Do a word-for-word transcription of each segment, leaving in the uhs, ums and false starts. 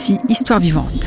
Voici Histoire vivante.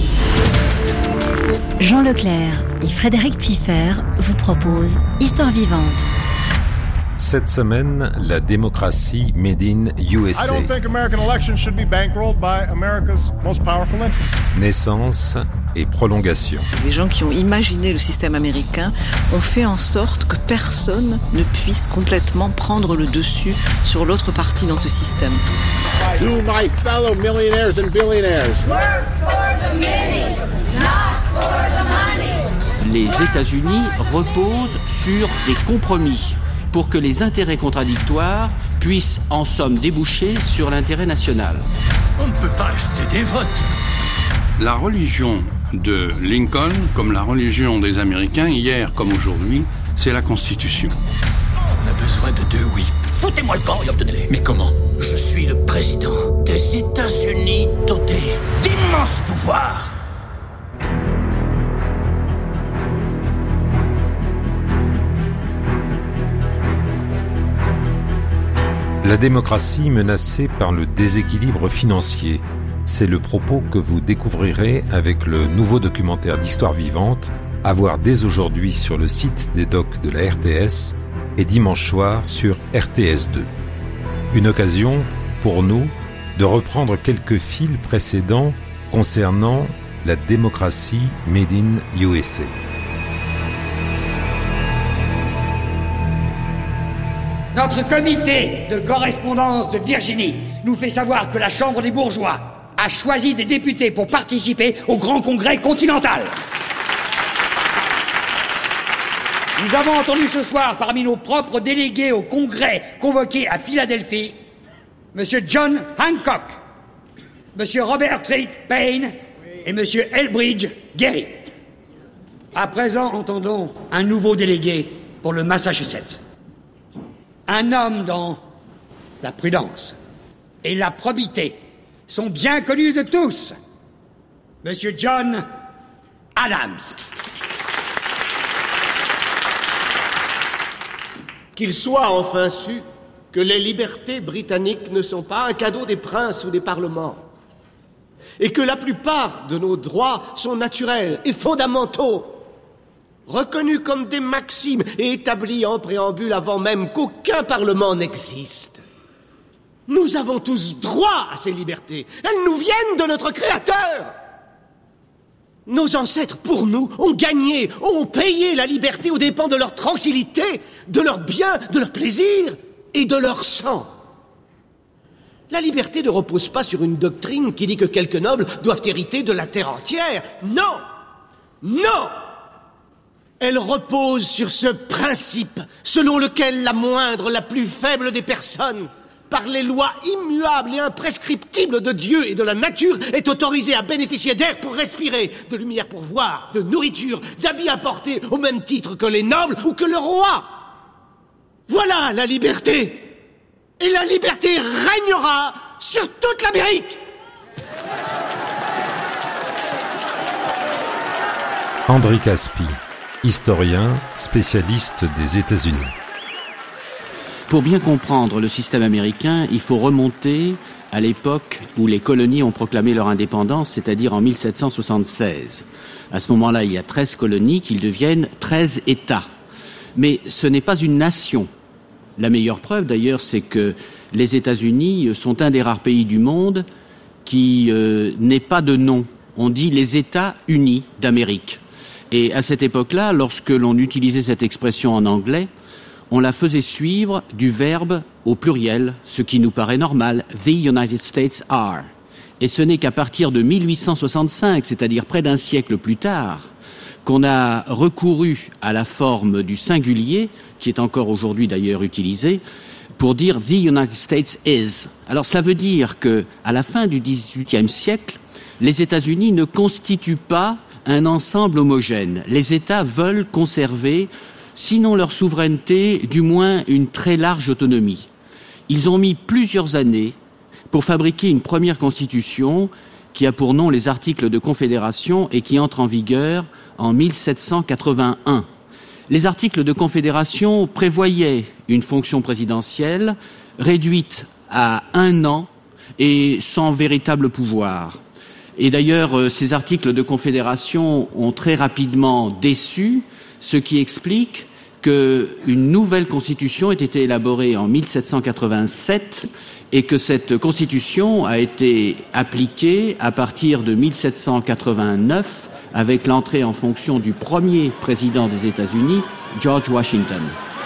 Jean Leclerc et Frédéric Piffer vous proposent Histoire vivante. Cette semaine, la démocratie made in U S A. I don't think American elections should be bankrolled by America's most powerful interest. Naissance et prolongation. Les gens qui ont imaginé le système américain ont fait en sorte que personne ne puisse complètement prendre le dessus sur l'autre partie dans ce système. To my fellow millionaires and billionaires. Work for the many, not for the money. Les États-Unis reposent sur des compromis pour que les intérêts contradictoires puissent en somme déboucher sur l'intérêt national. On ne peut pas acheter des votes. La religion de Lincoln, comme la religion des Américains, hier comme aujourd'hui, c'est la Constitution. On a besoin de deux oui. Foutez-moi le camp et obtenez-les. Mais comment ? Je suis le président des États-Unis doté d'immenses pouvoirs. La démocratie menacée par le déséquilibre financier. C'est le propos que vous découvrirez avec le nouveau documentaire d'Histoire vivante, à voir dès aujourd'hui sur le site des docs de la R T S et dimanche soir sur R T S deux. Une occasion, pour nous, de reprendre quelques fils précédents concernant la démocratie made in U S A. Notre comité de correspondance de Virginie nous fait savoir que la Chambre des bourgeois a choisi des députés pour participer au Grand Congrès continental. Nous avons entendu ce soir parmi nos propres délégués au Congrès convoqués à Philadelphie, Monsieur John Hancock, Monsieur Robert Treat Payne et Monsieur Elbridge Gerry. À présent, entendons un nouveau délégué pour le Massachusetts. Un homme dont la prudence et la probité sont bien connus de tous. Monsieur John Adams. Qu'il soit enfin su que les libertés britanniques ne sont pas un cadeau des princes ou des parlements, et que la plupart de nos droits sont naturels et fondamentaux, reconnus comme des maximes et établis en préambule avant même qu'aucun parlement n'existe. Nous avons tous droit à ces libertés. Elles nous viennent de notre Créateur. Nos ancêtres, pour nous, ont gagné, ont payé la liberté aux dépens de leur tranquillité, de leur bien, de leur plaisir et de leur sang. La liberté ne repose pas sur une doctrine qui dit que quelques nobles doivent hériter de la terre entière. Non! Non! Elle repose sur ce principe selon lequel la moindre, la plus faible des personnes, par les lois immuables et imprescriptibles de Dieu et de la nature, est autorisée à bénéficier d'air pour respirer, de lumière pour voir, de nourriture, d'habits à porter, au même titre que les nobles ou que le roi. Voilà la liberté. Et la liberté régnera sur toute l'Amérique. André Caspi, historien, spécialiste des États-Unis. Pour bien comprendre le système américain, il faut remonter à l'époque où les colonies ont proclamé leur indépendance, c'est-à-dire en mille sept cent soixante-seize. À ce moment-là, il y a treize colonies qui deviennent treize États. Mais ce n'est pas une nation. La meilleure preuve, d'ailleurs, c'est que les États-Unis sont un des rares pays du monde qui euh, n'ait pas de nom. On dit les États-Unis d'Amérique. Et à cette époque-là, lorsque l'on utilisait cette expression en anglais, on la faisait suivre du verbe au pluriel, ce qui nous paraît normal, « The United States are ». Et ce n'est qu'à partir de mille huit cent soixante-cinq, c'est-à-dire près d'un siècle plus tard, qu'on a recouru à la forme du singulier, qui est encore aujourd'hui d'ailleurs utilisé, pour dire « The United States is ». Alors cela veut dire que, à la fin du dix-huitième siècle, les États-Unis ne constituent pas un ensemble homogène. Les États veulent conserver, sinon leur souveraineté, du moins une très large autonomie. Ils ont mis plusieurs années pour fabriquer une première constitution qui a pour nom les articles de confédération et qui entre en vigueur en mille sept cent quatre-vingt-un. Les articles de confédération prévoyaient une fonction présidentielle réduite à un an et sans véritable pouvoir. Et d'ailleurs, euh, ces articles de confédération ont très rapidement déçu, ce qui explique qu'une nouvelle constitution ait été élaborée en mille sept cent quatre-vingt-sept et que cette constitution a été appliquée à partir de mille sept cent quatre-vingt-neuf avec l'entrée en fonction du premier président des États-Unis, George Washington.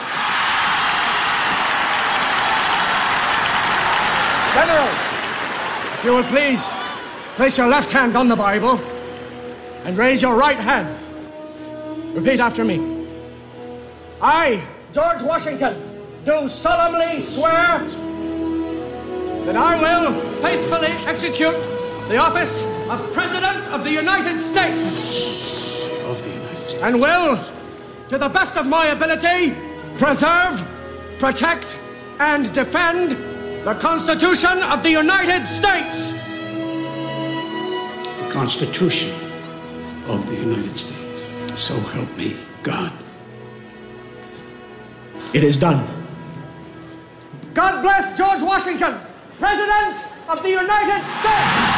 General, if you will please place your left hand on the Bible and raise your right hand. Repeat after me. I, George Washington, do solemnly swear that I will faithfully execute the office of President of the United States. Of the United States. And will, to the best of my ability, preserve, protect, and defend the Constitution of the United States. The Constitution of the United States. So help me, God. It is done. God bless George Washington, President of the United States.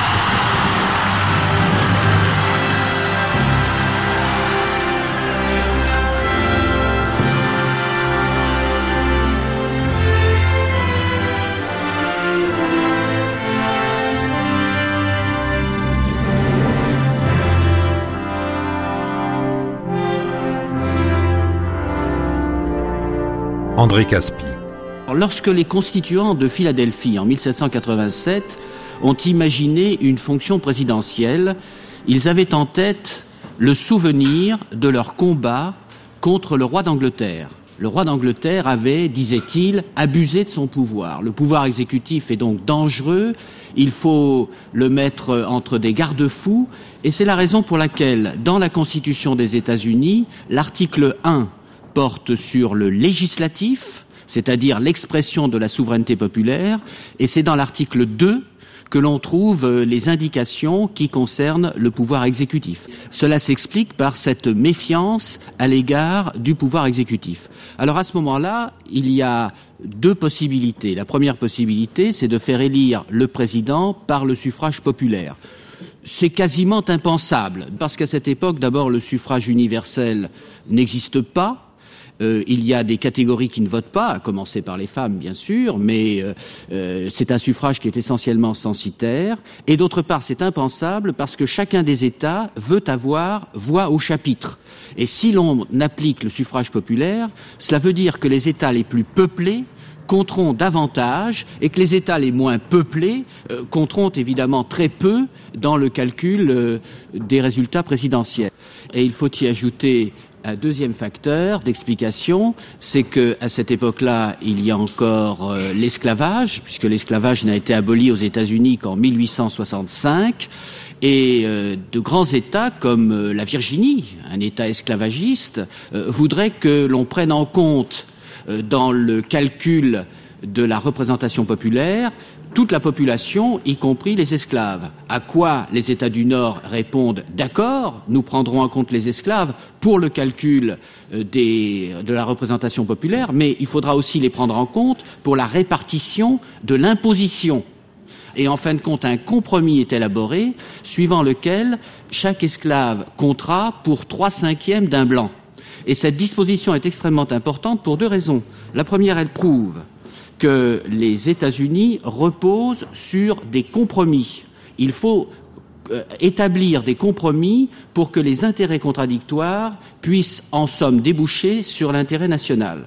André Caspi. Lorsque les constituants de Philadelphie en mille sept cent quatre-vingt-sept ont imaginé une fonction présidentielle, ils avaient en tête le souvenir de leur combat contre le roi d'Angleterre. Le roi d'Angleterre avait, disait-il, abusé de son pouvoir. Le pouvoir exécutif est donc dangereux, il faut le mettre entre des garde-fous, et c'est la raison pour laquelle, dans la Constitution des États-Unis, l'article un porte sur le législatif, c'est-à-dire l'expression de la souveraineté populaire, et c'est dans l'article deux que l'on trouve les indications qui concernent le pouvoir exécutif. Cela s'explique par cette méfiance à l'égard du pouvoir exécutif. Alors à ce moment-là, il y a deux possibilités. La première possibilité, c'est de faire élire le président par le suffrage populaire. C'est quasiment impensable, parce qu'à cette époque, d'abord, le suffrage universel n'existe pas. Euh, il y a des catégories qui ne votent pas, à commencer par les femmes, bien sûr, mais euh, euh, c'est un suffrage qui est essentiellement censitaire. Et d'autre part, c'est impensable parce que chacun des États veut avoir voix au chapitre. Et si l'on applique le suffrage populaire, cela veut dire que les États les plus peuplés compteront davantage et que les États les moins peuplés euh, compteront évidemment très peu dans le calcul euh, des résultats présidentiels. Et il faut y ajouter un deuxième facteur d'explication, c'est que à cette époque-là, il y a encore euh, l'esclavage, puisque l'esclavage n'a été aboli aux États-Unis qu'en mille huit cent soixante-cinq, et euh, de grands États comme euh, la Virginie, un État esclavagiste, euh, voudraient que l'on prenne en compte euh, dans le calcul de la représentation populaire toute la population, y compris les esclaves. À quoi les États du Nord répondent « D'accord, nous prendrons en compte les esclaves pour le calcul des, de la représentation populaire, mais il faudra aussi les prendre en compte pour la répartition de l'imposition. » Et en fin de compte, un compromis est élaboré, suivant lequel chaque esclave comptera pour trois cinquièmes d'un blanc. Et cette disposition est extrêmement importante pour deux raisons. La première, elle prouve que les États-Unis reposent sur des compromis. Il faut euh, établir des compromis pour que les intérêts contradictoires puissent en somme déboucher sur l'intérêt national.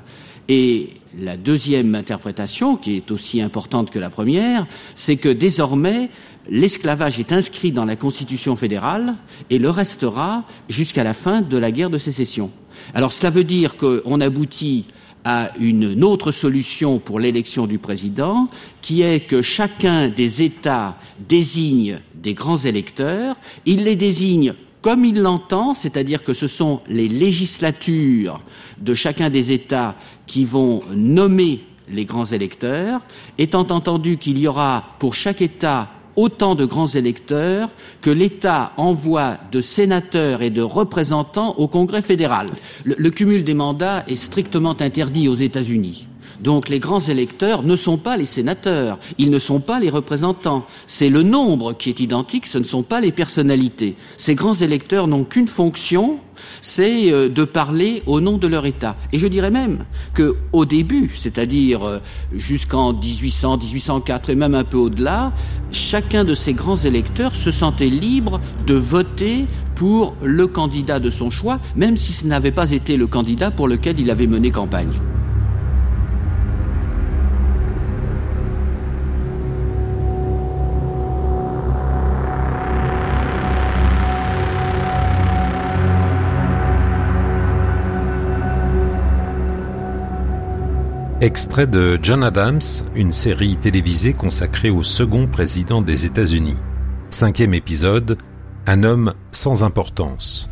Et la deuxième interprétation, qui est aussi importante que la première, c'est que désormais l'esclavage est inscrit dans la Constitution fédérale et le restera jusqu'à la fin de la guerre de sécession. Alors cela veut dire qu'on aboutit à une autre solution pour l'élection du président, qui est que chacun des États désigne des grands électeurs, il les désigne comme il l'entend, c'est-à-dire que ce sont les législatures de chacun des États qui vont nommer les grands électeurs, étant entendu qu'il y aura pour chaque État autant de grands électeurs que l'État envoie de sénateurs et de représentants au Congrès fédéral. Le, le cumul des mandats est strictement interdit aux États-Unis. Donc les grands électeurs ne sont pas les sénateurs, ils ne sont pas les représentants. C'est le nombre qui est identique, ce ne sont pas les personnalités. Ces grands électeurs n'ont qu'une fonction, c'est de parler au nom de leur État. Et je dirais même qu'au début, c'est-à-dire jusqu'en dix-huit cents, dix-huit cent quatre et même un peu au-delà, chacun de ces grands électeurs se sentait libre de voter pour le candidat de son choix, même si ce n'avait pas été le candidat pour lequel il avait mené campagne. Extrait de John Adams, une série télévisée consacrée au second président des États-Unis. Cinquième épisode, un homme sans importance.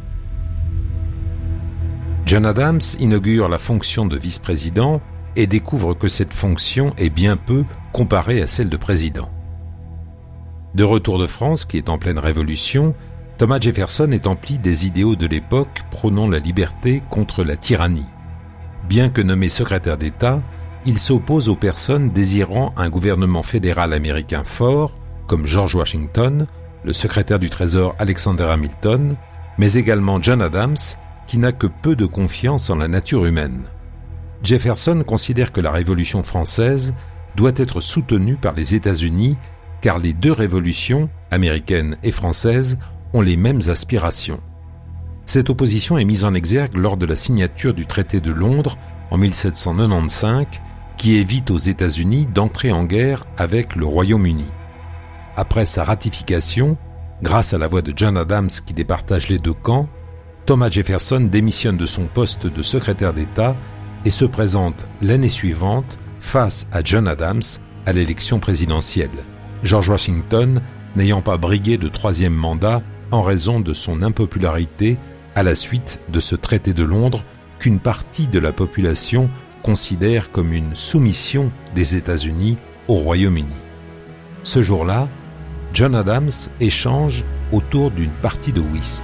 John Adams inaugure la fonction de vice-président et découvre que cette fonction est bien peu comparée à celle de président. De retour de France, qui est en pleine révolution, Thomas Jefferson est empli des idéaux de l'époque prônant la liberté contre la tyrannie. Bien que nommé secrétaire d'État, il s'oppose aux personnes désirant un gouvernement fédéral américain fort, comme George Washington, le secrétaire du Trésor Alexander Hamilton, mais également John Adams, qui n'a que peu de confiance en la nature humaine. Jefferson considère que la Révolution française doit être soutenue par les États-Unis, car les deux révolutions, américaine et française, ont les mêmes aspirations. Cette opposition est mise en exergue lors de la signature du traité de Londres en mille sept cent quatre-vingt-quinze, qui évite aux États-Unis d'entrer en guerre avec le Royaume-Uni. Après sa ratification, grâce à la voix de John Adams qui départage les deux camps, Thomas Jefferson démissionne de son poste de secrétaire d'État et se présente l'année suivante face à John Adams à l'élection présidentielle, George Washington n'ayant pas brigué de troisième mandat en raison de son impopularité à la suite de ce traité de Londres qu'une partie de la population considère comme une soumission des États-Unis au Royaume-Uni. Ce jour-là, John Adams échange autour d'une partie de whist.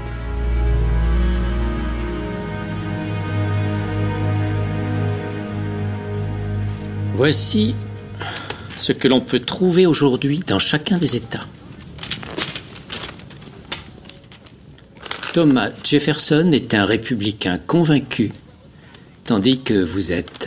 Voici ce que l'on peut trouver aujourd'hui dans chacun des États. Thomas Jefferson est un républicain convaincu, tandis que vous êtes...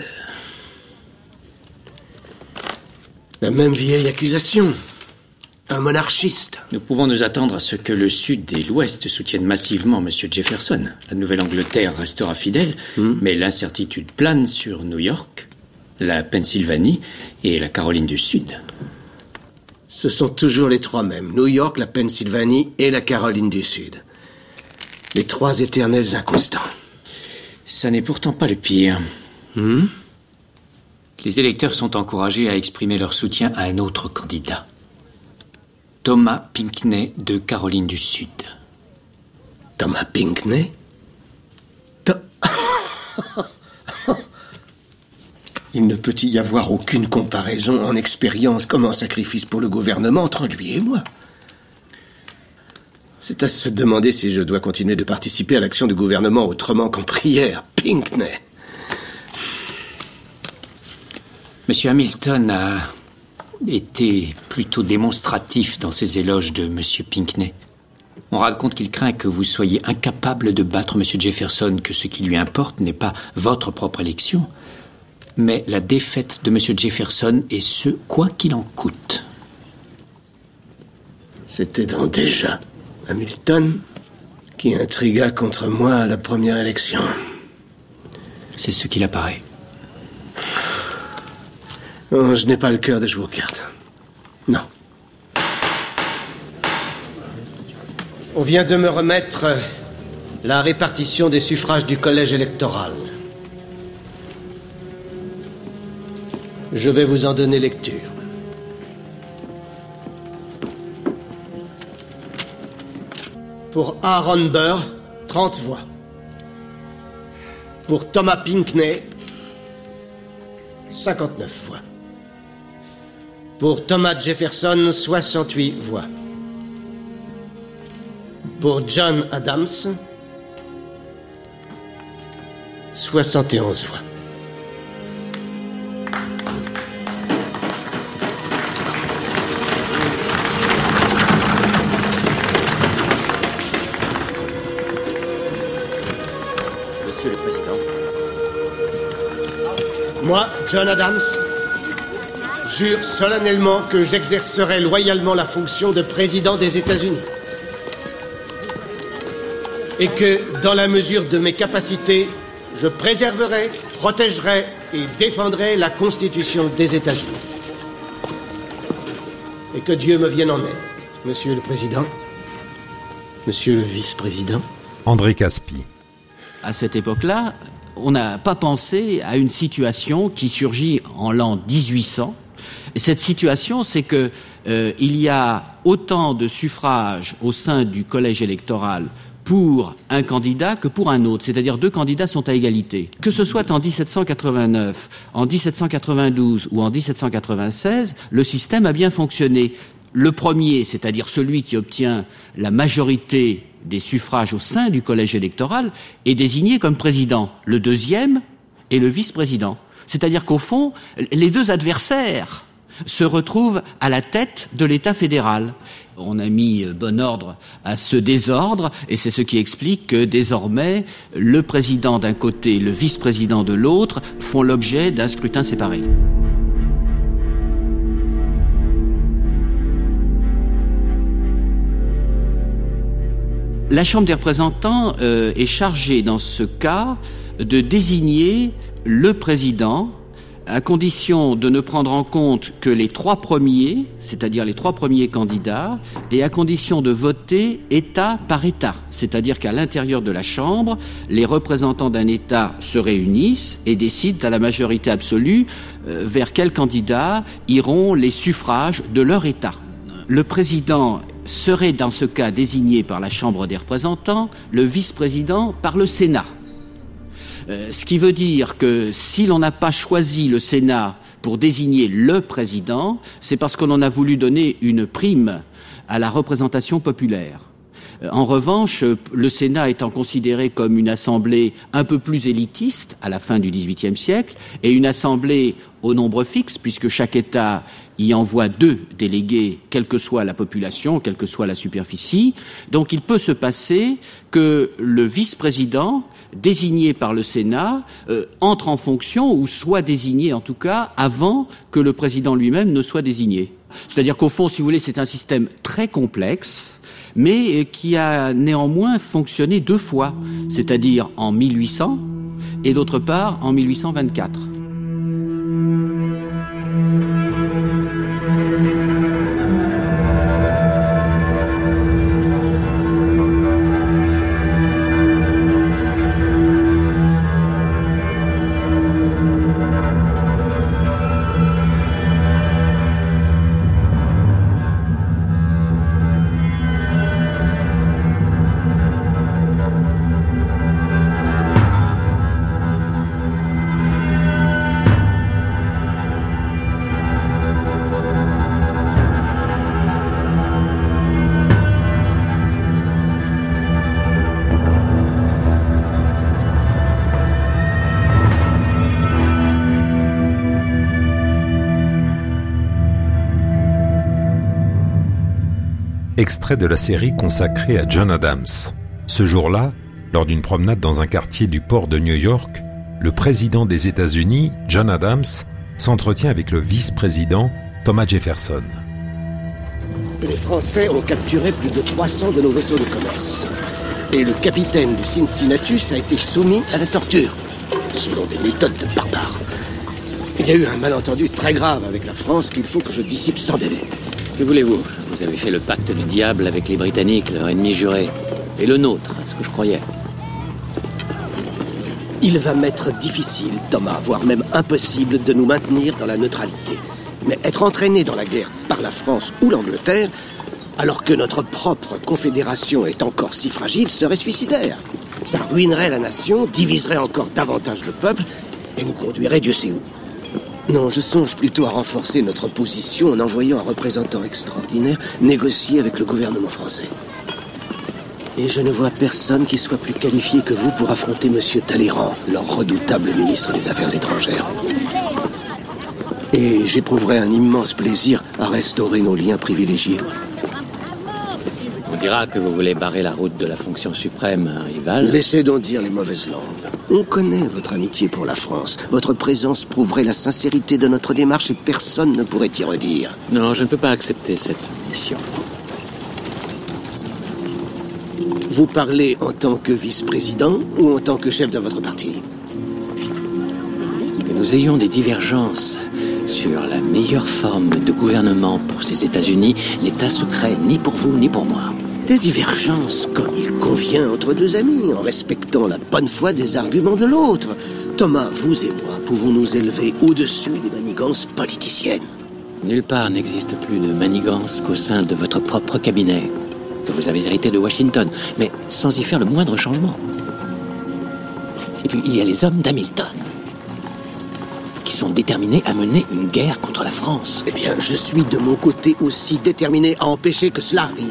La même vieille accusation. Un monarchiste. Nous pouvons nous attendre à ce que le Sud et l'Ouest soutiennent massivement M. Jefferson. La Nouvelle-Angleterre restera fidèle, hmm. mais l'incertitude plane sur New York, la Pennsylvanie et la Caroline du Sud. Ce sont toujours les trois mêmes. New York, la Pennsylvanie et la Caroline du Sud. Les trois éternels inconstants. Ça n'est pourtant pas le pire. Hmm? Les électeurs sont encouragés à exprimer leur soutien à un autre candidat. Thomas Pinckney de Caroline du Sud. Thomas Pinckney? Th- Il ne peut y avoir aucune comparaison en expérience comme en sacrifice pour le gouvernement entre lui et moi. C'est à se demander si je dois continuer de participer à l'action du gouvernement autrement qu'en prière. Pinckney. Monsieur Hamilton a été plutôt démonstratif dans ses éloges de Monsieur Pinckney. On raconte qu'il craint que vous soyez incapable de battre Monsieur Jefferson, que ce qui lui importe n'est pas votre propre élection, mais la défaite de Monsieur Jefferson et ce, quoi qu'il en coûte. C'était donc déjà Hamilton qui intrigua contre moi à la première élection. C'est ce qu'il apparaît. Oh, je n'ai pas le cœur de jouer aux cartes. Non. On vient de me remettre la répartition des suffrages du collège électoral. Je vais vous en donner lecture. Pour Aaron Burr, trente voix. Pour Thomas Pinckney, cinquante-neuf voix. Pour Thomas Jefferson, soixante-huit voix. Pour John Adams, soixante et onze voix. Moi, John Adams, jure solennellement que j'exercerai loyalement la fonction de président des États-Unis. Et que, dans la mesure de mes capacités, je préserverai, protégerai et défendrai la Constitution des États-Unis. Et que Dieu me vienne en aide. Monsieur le Président, Monsieur le Vice-président. André Caspi. À cette époque-là, on n'a pas pensé à une situation qui surgit en l'an dix-huit cents. Et cette situation, c'est que euh, il y a autant de suffrages au sein du collège électoral pour un candidat que pour un autre, c'est-à-dire deux candidats sont à égalité. Que ce soit en dix-sept cent quatre-vingt-neuf, en dix-sept cent quatre-vingt-douze ou en dix-sept cent quatre-vingt-seize, le système a bien fonctionné. Le premier, c'est-à-dire celui qui obtient la majorité des suffrages au sein du collège électoral, est désigné comme président. Le deuxième est le vice-président. C'est-à-dire qu'au fond, les deux adversaires se retrouvent à la tête de l'État fédéral. On a mis bon ordre à ce désordre, et c'est ce qui explique que désormais, le président d'un côté et le vice-président de l'autre font l'objet d'un scrutin séparé. La Chambre des représentants euh, est chargée dans ce cas de désigner le président à condition de ne prendre en compte que les trois premiers, c'est-à-dire les trois premiers candidats, et à condition de voter État par État. C'est-à-dire qu'à l'intérieur de la Chambre, les représentants d'un État se réunissent et décident à la majorité absolue euh, vers quel candidat iront les suffrages de leur État. Le président serait dans ce cas désigné par la Chambre des représentants, le vice-président par le Sénat. Euh, ce qui veut dire que si l'on n'a pas choisi le Sénat pour désigner le président, c'est parce qu'on en a voulu donner une prime à la représentation populaire. Euh, en revanche, le Sénat étant considéré comme une assemblée un peu plus élitiste à la fin du dix-huitième siècle, et une assemblée au nombre fixe, puisque chaque État y envoie deux délégués, quelle que soit la population, quelle que soit la superficie. Donc il peut se passer que le vice-président, désigné par le Sénat, euh, entre en fonction, ou soit désigné en tout cas, avant que le président lui-même ne soit désigné. C'est-à-dire qu'au fond, si vous voulez, c'est un système très complexe, mais qui a néanmoins fonctionné deux fois, c'est-à-dire en mille huit cents et d'autre part en mille huit cent vingt-quatre. Extrait de la série consacrée à John Adams. Ce jour-là, lors d'une promenade dans un quartier du port de New York, le président des États-Unis, John Adams, s'entretient avec le vice-président Thomas Jefferson. Les Français ont capturé plus de trois cents de nos vaisseaux de commerce. Et le capitaine du Cincinnatus a été soumis à la torture, selon des méthodes de barbares. Il y a eu un malentendu très grave avec la France qu'il faut que je dissipe sans délai. Que voulez-vous? Vous avez fait le pacte du diable avec les Britanniques, leur ennemi juré. Et le nôtre, à ce que je croyais. Il va m'être difficile, Thomas, voire même impossible de nous maintenir dans la neutralité. Mais être entraîné dans la guerre par la France ou l'Angleterre, alors que notre propre confédération est encore si fragile, serait suicidaire. Ça ruinerait la nation, diviserait encore davantage le peuple et nous conduirait Dieu sait où. Non, je songe plutôt à renforcer notre position en envoyant un représentant extraordinaire négocier avec le gouvernement français. Et je ne vois personne qui soit plus qualifié que vous pour affronter Monsieur Talleyrand, leur redoutable ministre des Affaires étrangères. Et j'éprouverai un immense plaisir à restaurer nos liens privilégiés. On dira que vous voulez barrer la route de la fonction suprême à un rival. Laissez donc dire les mauvaises langues. On connaît votre amitié pour la France. Votre présence prouverait la sincérité de notre démarche et personne ne pourrait y redire. Non, je ne peux pas accepter cette mission. Vous parlez en tant que vice-président ou en tant que chef de votre parti? Que nous ayons des divergences sur la meilleure forme de gouvernement pour ces États-Unis n'est un secret ni pour vous ni pour moi. Des divergences comme il convient entre deux amis, en respectant la bonne foi des arguments de l'autre. Thomas, vous et moi pouvons nous élever au-dessus des manigances politiciennes. Nulle part n'existe plus de manigance qu'au sein de votre propre cabinet, que vous avez hérité de Washington, mais sans y faire le moindre changement. Et puis, il y a les hommes d'Hamilton, qui sont déterminés à mener une guerre contre la France. Eh bien, je suis de mon côté aussi déterminé à empêcher que cela arrive.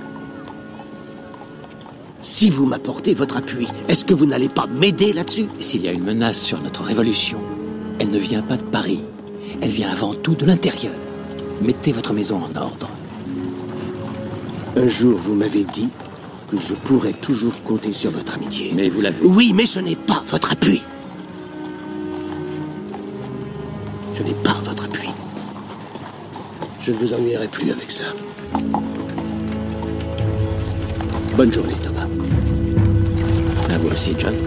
Si vous m'apportez votre appui, est-ce que vous n'allez pas m'aider là-dessus? S'il y a une menace sur notre révolution, elle ne vient pas de Paris. Elle vient avant tout de l'intérieur. Mettez votre maison en ordre. Un jour, vous m'avez dit que je pourrais toujours compter sur votre amitié. Mais vous l'avez. Oui, mais je n'ai pas votre appui. Je n'ai pas votre appui. Je ne vous ennuierai plus avec ça. Bonne journée, Thomas. À vous aussi, John.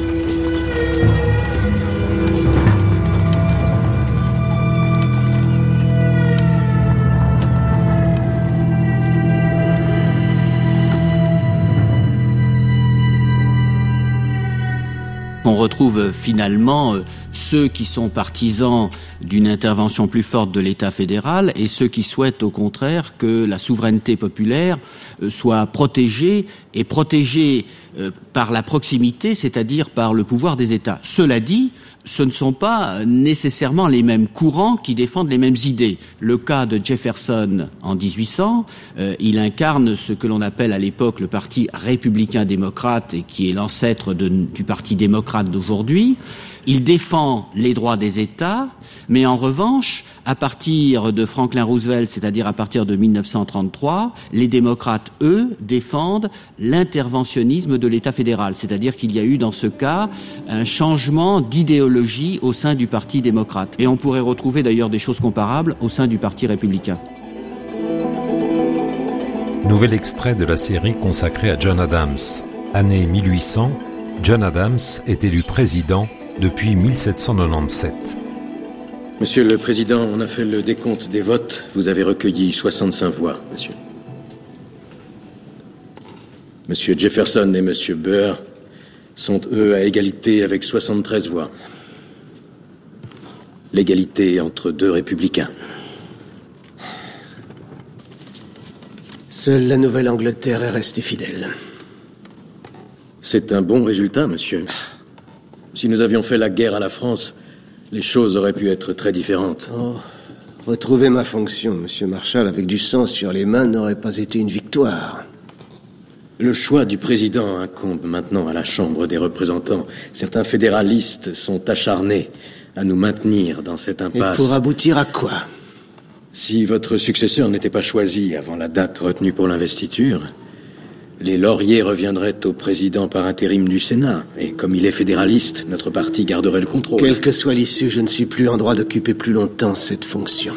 On retrouve finalement euh, ceux qui sont partisans d'une intervention plus forte de l'État fédéral et ceux qui souhaitent au contraire que la souveraineté populaire euh, soit protégée et protégée euh, par la proximité, c'est-à-dire par le pouvoir des États. Cela dit, ce ne sont pas nécessairement les mêmes courants qui défendent les mêmes idées. Le cas de Jefferson en dix-huit cents, euh, il incarne ce que l'on appelle à l'époque le parti républicain-démocrate et qui est l'ancêtre de, du parti démocrate d'aujourd'hui. Il défend les droits des États, mais en revanche, à partir de Franklin Roosevelt, c'est-à-dire à partir de mille neuf cent trente-trois, les démocrates, eux, défendent l'interventionnisme de l'État fédéral, c'est-à-dire qu'il y a eu dans ce cas un changement d'idéologie au sein du Parti démocrate. Et on pourrait retrouver d'ailleurs des choses comparables au sein du Parti républicain. Nouvel extrait de la série consacrée à John Adams. Année mille huit cents, John Adams est élu président depuis mille sept cent quatre-vingt-dix-sept. Monsieur le Président, on a fait le décompte des votes. Vous avez recueilli soixante-cinq voix, monsieur. Monsieur Jefferson et monsieur Burr sont, eux, à égalité avec soixante-treize voix. L'égalité entre deux républicains. Seule la Nouvelle-Angleterre est restée fidèle. C'est un bon résultat, monsieur. Si nous avions fait la guerre à la France, les choses auraient pu être très différentes. Oh, retrouver ma fonction, monsieur Marshall, avec du sang sur les mains n'aurait pas été une victoire. Le choix du président incombe maintenant à la Chambre des représentants. Certains fédéralistes sont acharnés à nous maintenir dans cette impasse. Et pour aboutir à quoi? Si votre successeur n'était pas choisi avant la date retenue pour l'investiture, les lauriers reviendraient au président par intérim du Sénat. Et comme il est fédéraliste, notre parti garderait le contrôle. Quelle que soit l'issue, je ne suis plus en droit d'occuper plus longtemps cette fonction.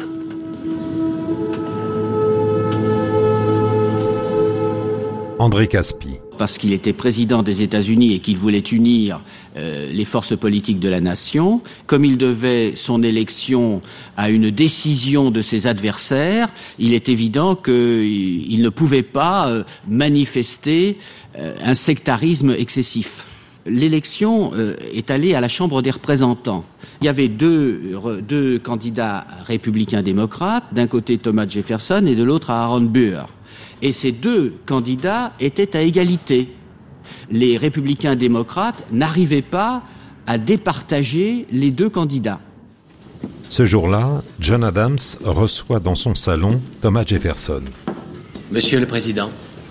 André Caspi. Parce qu'il était président des États-Unis et qu'il voulait unir euh, les forces politiques de la nation, comme il devait son élection à une décision de ses adversaires, il est évident qu'il ne pouvait pas euh, manifester euh, un sectarisme excessif. L'élection euh, est allée à la Chambre des représentants. Il y avait deux, deux candidats républicains-démocrates, d'un côté Thomas Jefferson et de l'autre Aaron Burr. Et ces deux candidats étaient à égalité. Les républicains démocrates n'arrivaient pas à départager les deux candidats. Ce jour-là, John Adams reçoit dans son salon Thomas Jefferson. Monsieur le Président.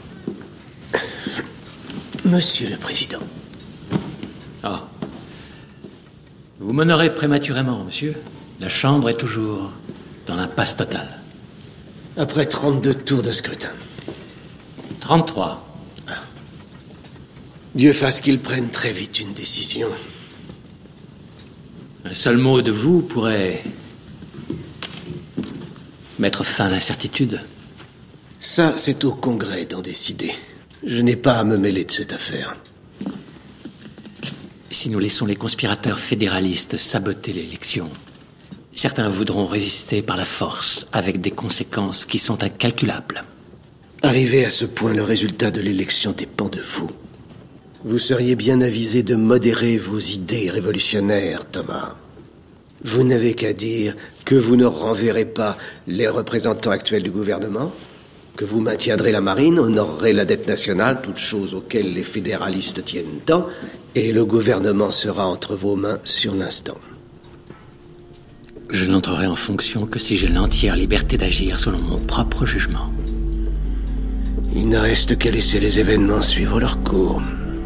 Monsieur le Président. Ah. Oh. Vous m'honorez prématurément, monsieur. La Chambre est toujours dans l'impasse totale. Après trente-deux tours de scrutin. trente-trois. Dieu fasse qu'il prenne très vite une décision. Un seul mot de vous pourrait mettre fin à l'incertitude. Ça, c'est au Congrès d'en décider. Je n'ai pas à me mêler de cette affaire. Si nous laissons les conspirateurs fédéralistes saboter l'élection, certains voudront résister par la force, avec des conséquences qui sont incalculables. Arrivé à ce point, le résultat de l'élection dépend de vous. Vous seriez bien avisé de modérer vos idées révolutionnaires, Thomas. Vous n'avez qu'à dire que vous ne renverrez pas les représentants actuels du gouvernement, que vous maintiendrez la marine, honorerez la dette nationale, toutes choses auxquelles les fédéralistes tiennent tant, et le gouvernement sera entre vos mains sur l'instant. Je n'entrerai en fonction que si j'ai l'entière liberté d'agir selon mon propre jugement. Il ne reste qu'à laisser les événements suivre leur cours.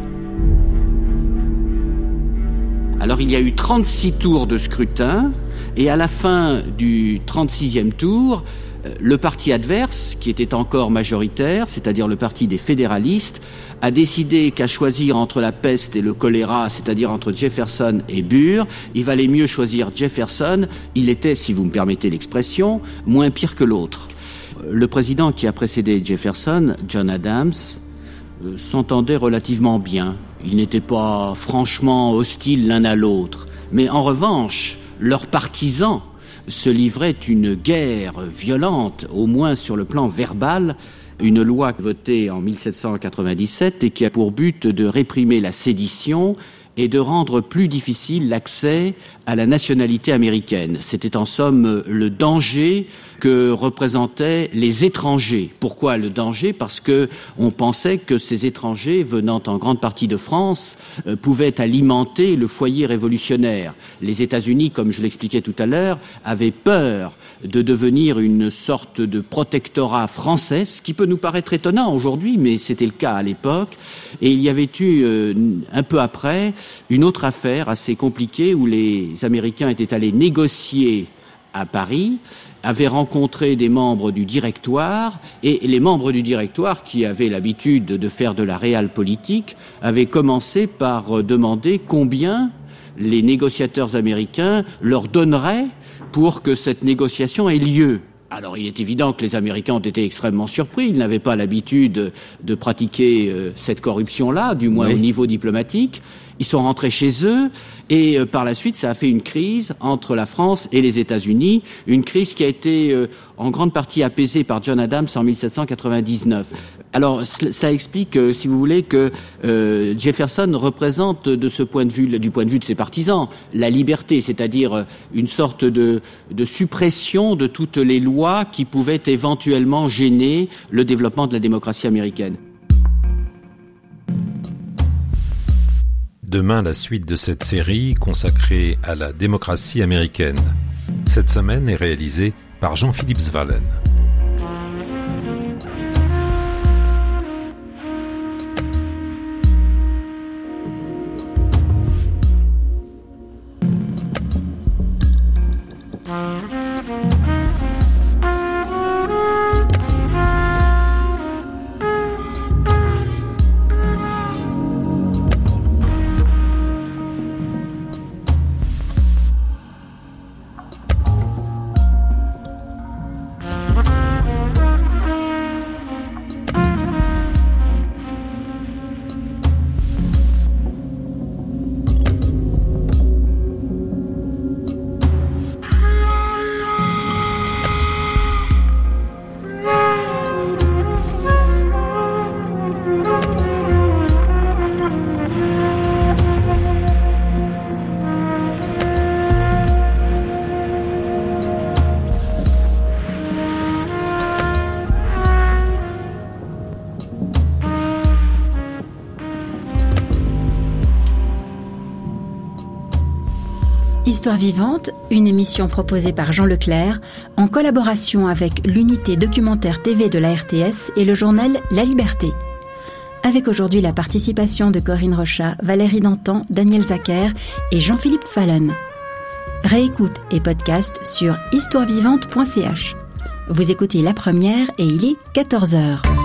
Alors il y a eu trente-six tours de scrutin, et à la fin du trente-sixième tour, le parti adverse, qui était encore majoritaire, c'est-à-dire le parti des fédéralistes, a décidé qu'à choisir entre la peste et le choléra, c'est-à-dire entre Jefferson et Burr, il valait mieux choisir Jefferson. Il était, si vous me permettez l'expression, moins pire que l'autre. Le président qui a précédé Jefferson, John Adams, euh, s'entendait relativement bien. Ils n'étaient pas franchement hostiles l'un à l'autre. Mais en revanche, leurs partisans se livrait une guerre violente, au moins sur le plan verbal, une loi votée en mille sept cent quatre-vingt-dix-sept et qui a pour but de réprimer la sédition et de rendre plus difficile l'accès à la nationalité américaine. C'était en somme le danger que représentaient les étrangers. Pourquoi le danger ? Parce que on pensait que ces étrangers, venant en grande partie de France, euh, pouvaient alimenter le foyer révolutionnaire. Les États-Unis, comme je l'expliquais tout à l'heure, avaient peur de devenir une sorte de protectorat français, ce qui peut nous paraître étonnant aujourd'hui, mais c'était le cas à l'époque. Et il y avait eu, euh, un peu après, une autre affaire assez compliquée où les Américains étaient allés négocier à Paris, avaient rencontré des membres du directoire, et les membres du directoire, qui avaient l'habitude de faire de la réelle politique, avaient commencé par demander combien les négociateurs américains leur donneraient pour que cette négociation ait lieu. Alors, il est évident que les Américains ont été extrêmement surpris. Ils n'avaient pas l'habitude de pratiquer euh, cette corruption-là, du moins oui. Au niveau diplomatique. Ils sont rentrés chez eux et euh, par la suite, ça a fait une crise entre la France et les États-Unis, une crise qui a été euh, en grande partie apaisée par John Adams en mille sept cent quatre-vingt-dix-neuf. Alors, cela explique, euh, si vous voulez, que euh, Jefferson représente de ce point de vue, du point de vue de ses partisans, la liberté, c'est-à-dire une sorte de, de suppression de toutes les lois qui pouvaient éventuellement gêner le développement de la démocratie américaine. Demain, la suite de cette série consacrée à la démocratie américaine. Cette semaine est réalisée par Jean-Philippe Svalen. Histoire vivante, une émission proposée par Jean Leclerc en collaboration avec l'unité documentaire T V de la R T S et le journal La Liberté. Avec aujourd'hui la participation de Corinne Rochat, Valérie Dantan, Daniel Zacher et Jean-Philippe Svalen. Réécoute et podcast sur histoire vivante point c h. Vous écoutez La Première et il est quatorze heures.